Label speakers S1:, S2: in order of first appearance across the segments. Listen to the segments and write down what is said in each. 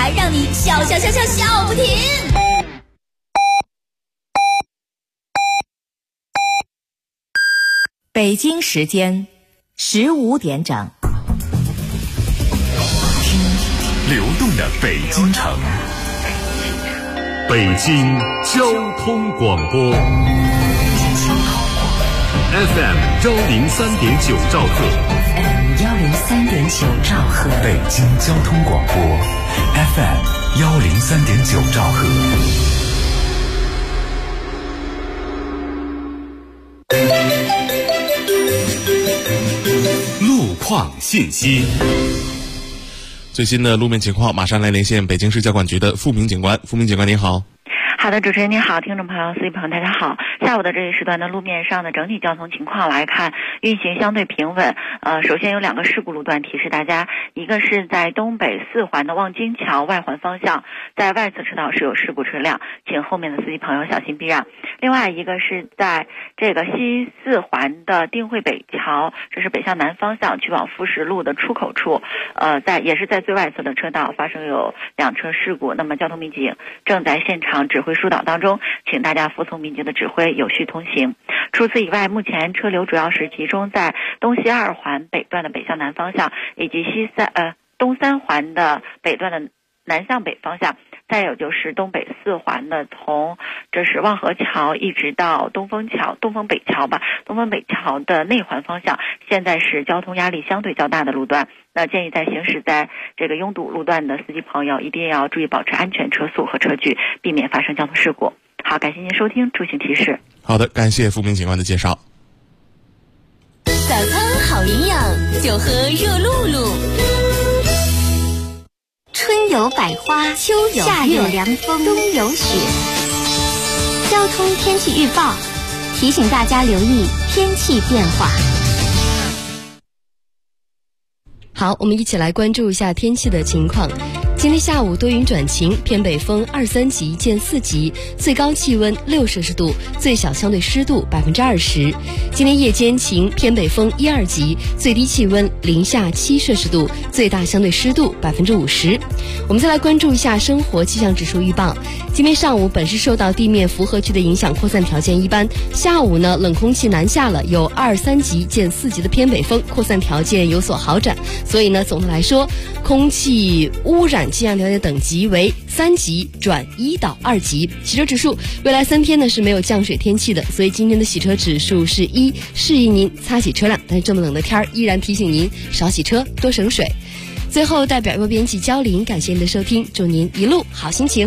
S1: 台，让你笑不停。
S2: 北京时间15点整，
S3: 听流动的北京城，北京交通广播 FM 103.9兆赫
S2: 103.9兆赫，
S3: 北京交通广播 FM 103.9兆赫。路况信息，
S4: 最新的路面情况，马上来连线北京市交管局的付明警官。付明警官您好。
S5: 好的，主持人您好，听众朋友、司机朋友大家好。下午的这一时段的路面上的整体交通情况来看，运行相对平稳。首先有2个事故路段提示大家，一个是在东北4环的望京桥外环方向，在外侧车道是有事故车辆，请后面的司机朋友小心避让。另外一个是在这个西4环的定慧北桥，这是北向南方向去往富士路的出口处，也是在最外侧的车道发生有2车事故，那么交通民警正在现场指挥疏导当中，请大家服从民警的指挥，有序通行。除此以外，目前车流主要是集中在东西2环北段的北向南方向，以及东3环的北段的南向北方向。再有就是东北4环的，从这是望河桥一直到东风北桥的内环方向，现在是交通压力相对较大的路段。那建议在行驶在这个拥堵路段的司机朋友一定要注意保持安全车速和车距，避免发生交通事故。好，感谢您收听出行提示。
S4: 好的，感谢付明警官的介绍。
S1: 早餐好营养，就喝热露露。
S6: 春有百花，秋有夏有凉风，冬有雪。交通天气预报提醒大家留意天气变化。
S7: 好，我们一起来关注一下天气的情况。今天下午多云转晴，偏北风2、3级见4级，最高气温6摄氏度，最小相对湿度20%。今天夜间晴，偏北风1、2级，最低气温零下7摄氏度，最大相对湿度50%。我们再来关注一下生活气象指数预报。今天上午本市受到地面符合区的影响，扩散条件一般。下午呢，冷空气南下了，有2、3级见4级的偏北风，扩散条件有所好转。所以呢，总的来说，空气污染气象条件等级为3级转1到2级。洗车指数未来3天呢是没有降水天气的，所以今天的洗车指数是1，适宜您擦洗车辆。但是这么冷的天儿，依然提醒您少洗车，多省水。最后代表播编辑焦玲，感谢您的收听，祝您一路好心情。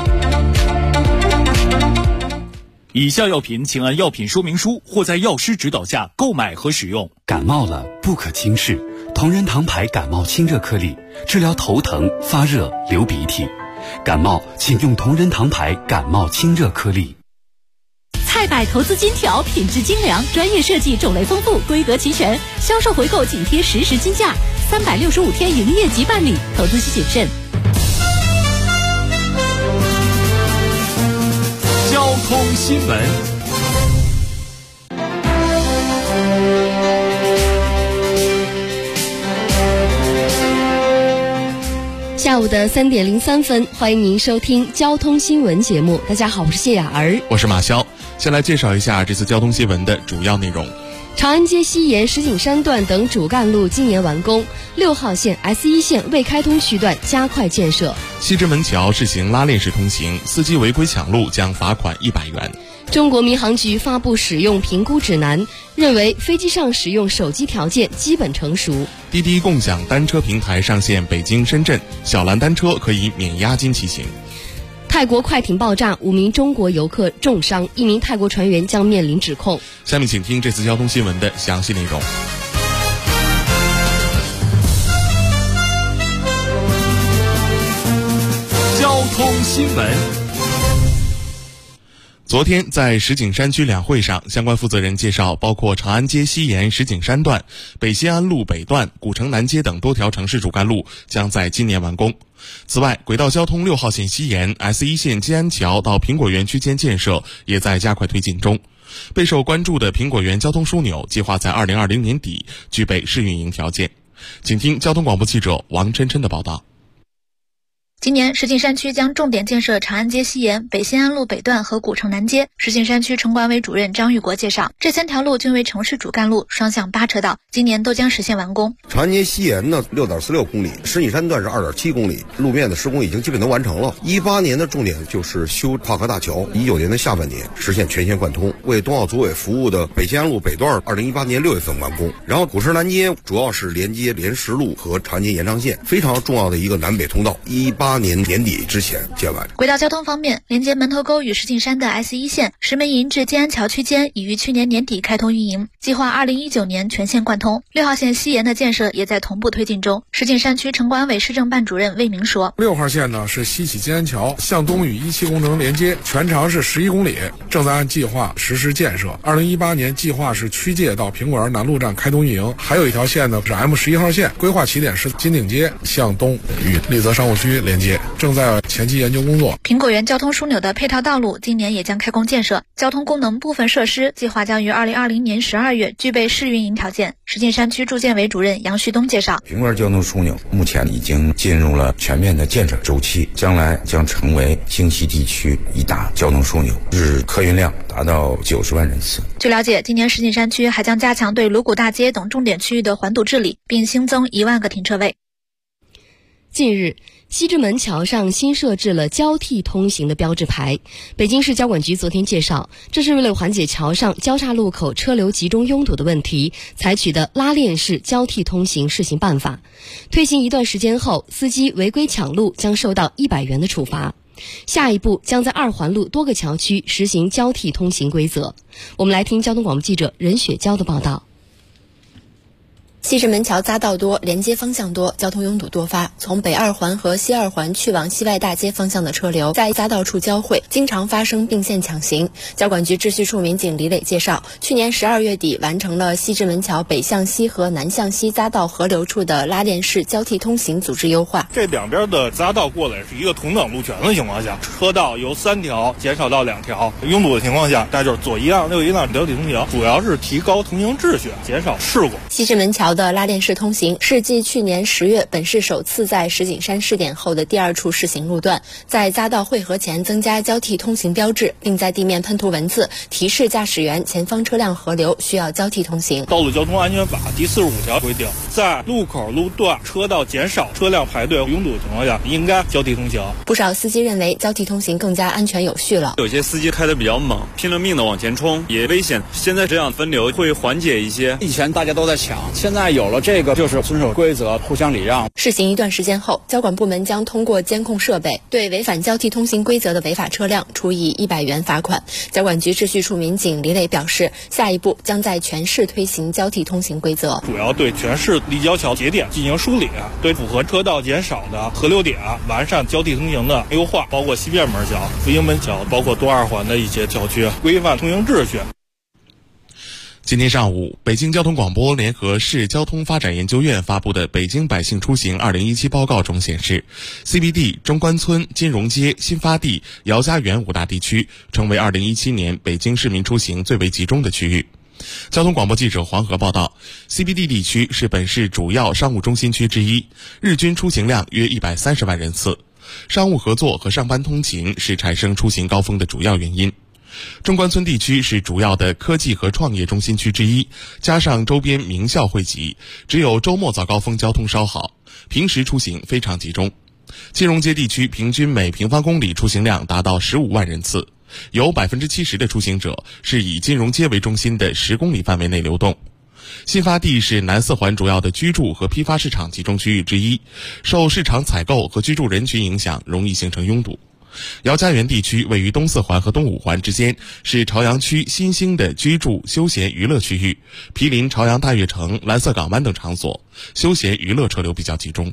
S8: 以下药品请按药品说明书或在药师指导下购买和使用。
S3: 感冒了不可轻视，同仁堂牌感冒清热颗粒，治疗头疼、发热、流鼻涕。感冒请用同仁堂牌感冒清热颗粒。
S1: 菜百投资金条，品质精良，专业设计，种类丰富，规格齐全，销售回购紧贴实时金价，365天营业即办理，投资需谨慎。
S8: 交通新闻。
S7: 下午的3点03分，欢迎您收听交通新闻节目。大家好，我是谢雅儿，
S4: 我是马潇。先来介绍一下这次交通新闻的主要内容。
S7: 长安街西沿石景山段等主干路今年完工，6号线 S1 线未开通区段加快建设。
S4: 西直门桥试行拉链式通行，司机违规抢路将罚款100元。
S7: 中国民航局发布使用评估指南，认为飞机上使用手机条件基本成熟。
S4: 滴滴共享单车平台上线北京、深圳，小蓝单车可以免押金骑行。
S7: 泰国快艇爆炸，5名中国游客重伤，1名泰国船员将面临指控。
S4: 下面请听这次交通新闻的详细内容。
S8: 交通新闻。
S4: 昨天在石景山区两会上，相关负责人介绍，包括长安街西沿石景山段、北西安路北段、古城南街等多条城市主干路将在今年完工。此外，轨道交通6号线西沿 S1 线金安桥到苹果园区间建设也在加快推进中。备受关注的苹果园交通枢纽计划在2020年底具备试运营条件。请听交通广播记者王琛琛的报道。
S9: 今年石景山区将重点建设长安街西沿、北新安路北段和古城南街。石景山区城管委主任张玉国介绍，这3条路均为城市主干路，双向8车道，今年都将实现完工。
S10: 长安街西沿呢6.46公里，石景山段是2.7公里，路面的施工已经基本都完成了。18年的重点就是修跨河大桥，19年的下半年实现全线贯通。为冬奥组委服务的北新安路北段2018年6月份完工。然后古城南街主要是连接莲石路和长安街延长线，非常重要的一个南北通道，18年年底之前建完。
S9: 轨道交通方面，连接门头沟与石景山的 S1 线石门营至建安桥区间已于去年年底开通运营，计划2019年全线贯通。6号线西沿的建设也在同步推进中。石景山区城管委市政办主任魏明说
S11: ，6号线呢是西起建安桥，向东与17工程连接，全长是11公里，正在按计划实施建设。2018年计划是区界到苹果园南路站开通运营。还有一条线呢是 M11号线，规划起点是金鼎街，向东与丽泽商务区连接，正在前期研究工作。
S9: 苹果园交通枢纽的配套道路今年也将开工建设，交通功能部分设施计划将于2020年12月具备试运营条件。石景山区住建委主任杨旭东介绍，
S12: 苹果园交通枢纽目前已经进入了全面的建设周期，将来将成为京西地区一大交通枢纽，日客运量达到90万人次。
S9: 据了解，今年石景山区还将加强对鲁谷大街等重点区域的环堵治理，并新增1万个停车位。
S7: 近日，西直门桥上新设置了交替通行的标志牌。北京市交管局昨天介绍，这是为了缓解桥上交叉路口车流集中拥堵的问题，采取的拉链式交替通行试行办法。推行一段时间后，司机违规抢路将受到100元的处罚。下一步将在2环路多个桥区实行交替通行规则。我们来听交通广播记者任雪娇的报道。
S13: 西直门桥匝道多，连接方向多，交通拥堵多发。从北2环和西2环去往西外大街方向的车流在匝道处交汇，经常发生并线抢行。交管局秩序处民警李磊介绍，去年12月底完成了西直门桥北向西和南向西匝道合流处的拉链式交替通行组织优化。
S14: 这两边的匝道过来是一个同等路权的情况下，车道由3条减少到2条，拥堵的情况下，那就是左一让右一让交替通行，主要是提高通行秩序，减少事故。
S13: 西直门桥的拉链式通行是继去年10月本市首次在石景山试点后的第2处试行路段，在匝道汇合前增加交替通行标志，并在地面喷涂文字，提示驾驶员前方车辆合流需要交替通行。
S14: 道路交通安全法第45条规定，在路口路段车道减少、车辆排队拥堵的情况下，应该交替通行。
S13: 不少司机认为交替通行更加安全有序了。
S15: 有些司机开得比较猛，拼了命的往前冲，也危险。现在这样分流会缓解一些。
S16: 以前大家都在抢，现在有了这个就是遵守规则，互相礼让。
S13: 试行一段时间后，交管部门将通过监控设备对违反交替通行规则的违法车辆处以100元罚款。交管局秩序处民警李磊表示，下一步将在全市推行交替通行规则，
S14: 主要对全市立交桥节点进行梳理，对符合车道减少的合流点完善交替通行的优化，包括西便门桥、复兴门桥，包括东2环的一些桥区，规范通行秩序。
S4: 今天上午，北京交通广播联合市交通发展研究院发布的《北京百姓出行2017报告》中显示 ，CBD、中关村、金融街、新发地、姚家园5大地区成为2017年北京市民出行最为集中的区域。交通广播记者黄河报道 ，CBD 地区是本市主要商务中心区之一，日均出行量约130万人次。商务合作和上班通勤是产生出行高峰的主要原因。中关村地区是主要的科技和创业中心区之一，加上周边名校汇集，只有周末早高峰交通稍好，平时出行非常集中。金融街地区平均每平方公里出行量达到15万人次，有 70% 的出行者是以金融街为中心的10公里范围内流动。新发地是南4环主要的居住和批发市场集中区域之一，受市场采购和居住人群影响，容易形成拥堵。姚家园地区位于东4环和东5环之间，是朝阳区新兴的居住、休闲、娱乐区域，毗邻朝阳大悦城、蓝色港湾等场所，休闲娱乐车流比较集中。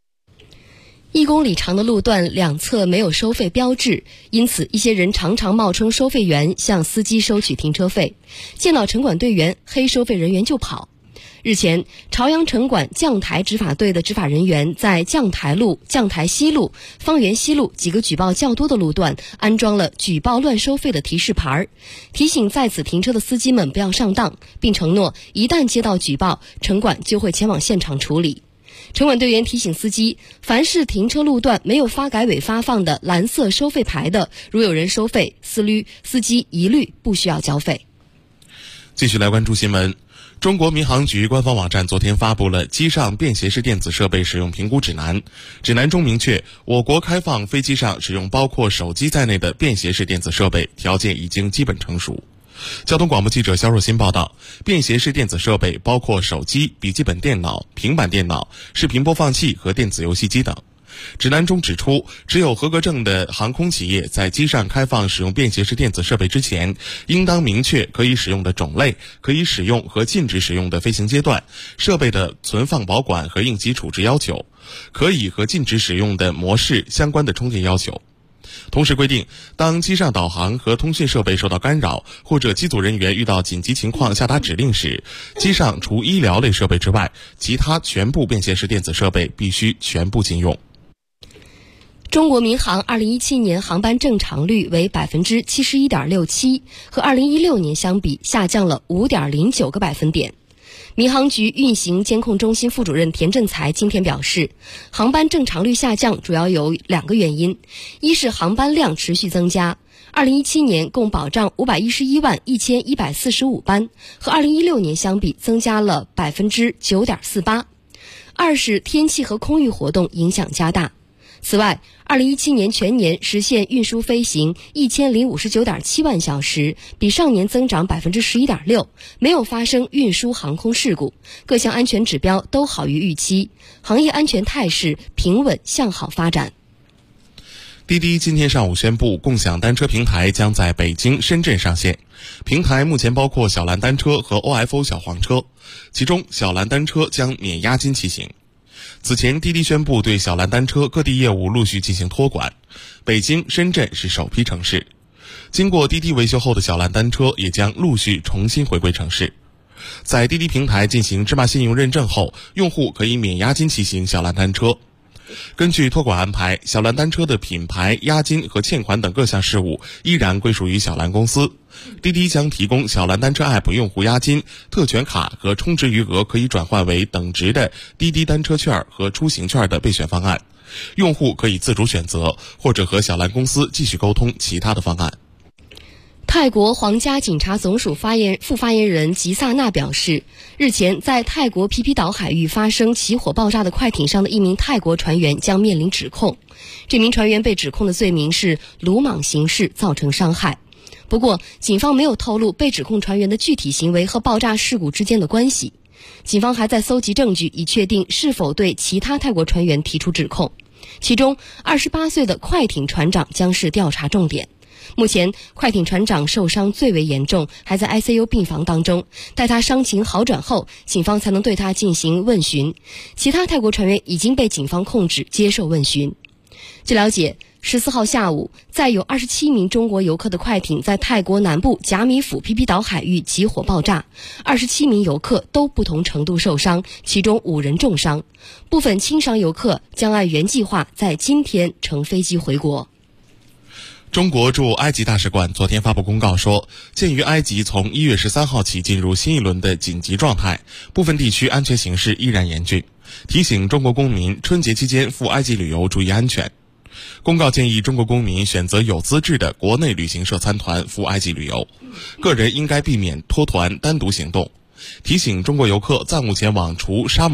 S7: 1公里长的路段两侧没有收费标志，因此一些人常常冒充收费员向司机收取停车费，见到城管队员，黑收费人员就跑。日前，朝阳城管将台执法队的执法人员在将台路、将台西路、方圆西路几个举报较多的路段安装了举报乱收费的提示牌，提醒在此停车的司机们不要上当，并承诺一旦接到举报，城管就会前往现场处理。 城管队员提醒司机，凡是停车路段没有发改委发放的蓝色收费牌的，如有人收费，司机一律不需要交费。
S4: 继续来关注新闻。中国民航局官方网站昨天发布了机上便携式电子设备使用评估指南。指南中明确，我国开放飞机上使用包括手机在内的便携式电子设备条件已经基本成熟。交通广播记者肖若欣报道，便携式电子设备包括手机、笔记本电脑、平板电脑、视频播放器和电子游戏机等。指南中指出，只有合格证的航空企业在机上开放使用便携式电子设备之前，应当明确可以使用的种类、可以使用和禁止使用的飞行阶段、设备的存放保管和应急处置要求、可以和禁止使用的模式相关的充电要求。同时规定，当机上导航和通讯设备受到干扰，或者机组人员遇到紧急情况下达指令时，机上除医疗类设备之外，其他全部便携式电子设备必须全部禁用。
S7: 中国民航2017年航班正常率为 71.67%， 和2016年相比下降了 5.09个百分点。民航局运行监控中心副主任田振才今天表示，航班正常率下降主要有2个原因，一是航班量持续增加，2017年共保障5111145班，和2016年相比增加了 9.48%。二是天气和空域活动影响加大。此外，2017年全年实现运输飞行1059.7万小时，比上年增长 11.6%， 没有发生运输航空事故，各项安全指标都好于预期，行业安全态势平稳向好发展。
S4: 滴滴今天上午宣布，共享单车平台将在北京、深圳上线。平台目前包括小蓝单车和 OFO 小黄车，其中小蓝单车将免押金骑行。此前，滴滴宣布对小蓝单车各地业务陆续进行托管，北京、深圳是首批城市。经过滴滴维修后的小蓝单车也将陆续重新回归城市。在滴滴平台进行芝麻信用认证后，用户可以免押金骑行小蓝单车。根据托管安排，小蓝单车的品牌、押金和欠款等各项事务依然归属于小蓝公司。滴滴将提供小蓝单车 App 用户押金、特权卡和充值余额可以转换为等值的滴滴单车券和出行券的备选方案，用户可以自主选择，或者和小蓝公司继续沟通其他的方案。
S7: 泰国皇家警察总署副发言人吉萨纳表示，日前在泰国皮皮岛海域发生起火爆炸的快艇上的一名泰国船员将面临指控。这名船员被指控的罪名是鲁莽行事造成伤害。不过，警方没有透露被指控船员的具体行为和爆炸事故之间的关系。警方还在搜集证据，以确定是否对其他泰国船员提出指控。其中，28岁的快艇船长将是调查重点。目前，快艇船长受伤最为严重，还在 ICU 病房当中。待他伤情好转后，警方才能对他进行问询。其他泰国船员已经被警方控制接受问询。据了解，14号下午，载有27名中国游客的快艇在泰国南部甲米府皮皮岛海域起火爆炸，27名游客都不同程度受伤，其中5人重伤。部分轻伤游客将按原计划在今天乘飞机回国。
S4: 中国驻埃及大使馆昨天发布公告说，鉴于埃及从1月13号起进入新一轮的紧急状态，部分地区安全形势依然严峻，提醒中国公民春节期间赴埃及旅游注意安全。公告建议中国公民选择有资质的国内旅行社参团赴埃及旅游，个人应该避免脱团单独行动，提醒中国游客暂勿前往除沙